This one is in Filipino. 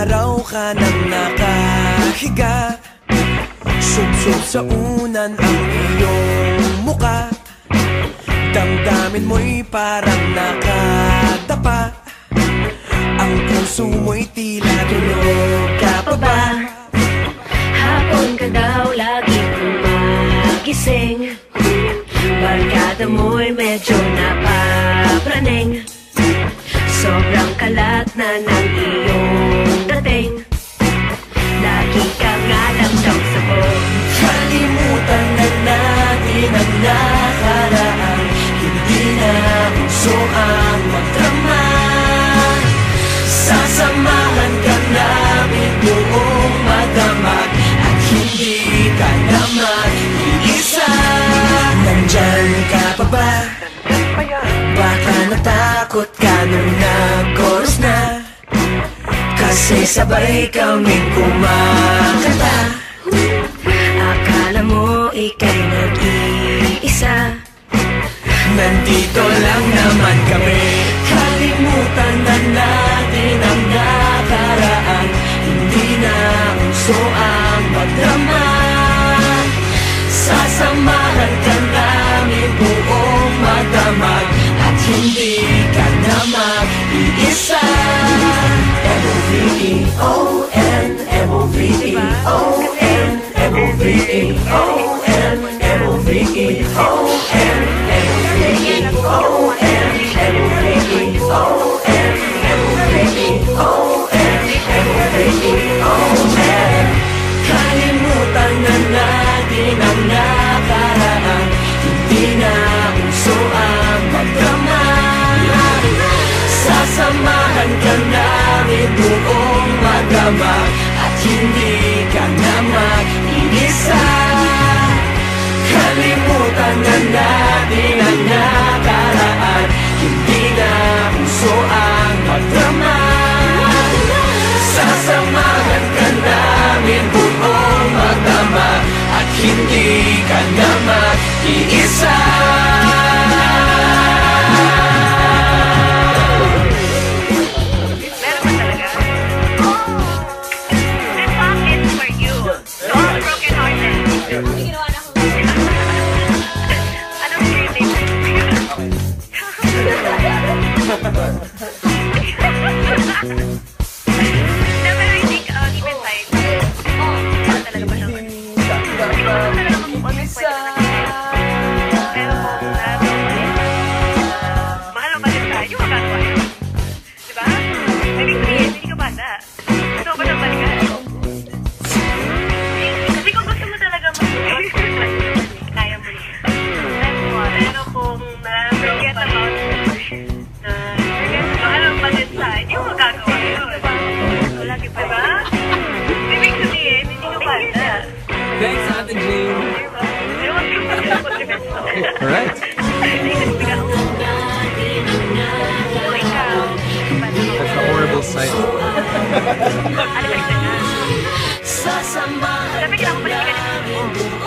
araw ka nang nakahiga, sub-sub sa unan ang iyong muka. Damdamin mo'y parang nakadapa, ang puso mo'y tila tulog ka pa ba? Hapon ka daw lagi gumagising, barkada mo'y medyo napapraneng. Sobrang kalat na ng iyong dating, lagi kang alam daw sa buong. Kalimutan na natin ang nakaraan, hindi na uso ang magdrama. Sasamahan ka namin buong madamag, at hindi ka na mag-iisa. Nandyan ka pa ba? Baka natakot ka nung nag-chorus na, kasi sabay kaming kumakanta. Akala mo ika'y nag-iisa, nandito lang naman kami. Kalimutan na natin ang nakaraan, hindi na uso ang magdrama. Sasamahan ka namin buong madamag, at hindi ka na mag-iisa. M-O-V-E-O-N, M-O-V-E-O-N, M-O-V-E-O-N, M-O-V-E-O-N, M-O-V-E-O-N, M-O-V-E-O-N, M-O-V-E-O-N, M-O-V-E-O-N. Kalimutan na natin ang nakaraan, hindi na uso ang magdrama. Sasamahan ka namin buong madama, at hindi ka na mag-iisa. Kalimutan na natin ang nakaraan, hindi na uso ang magdrama. Sasamahan ka namin buong madama, at hindi ka na mag-iisa. Thanks, Ate Jane. Alright. That's a horrible sight. Sasamahan ka namin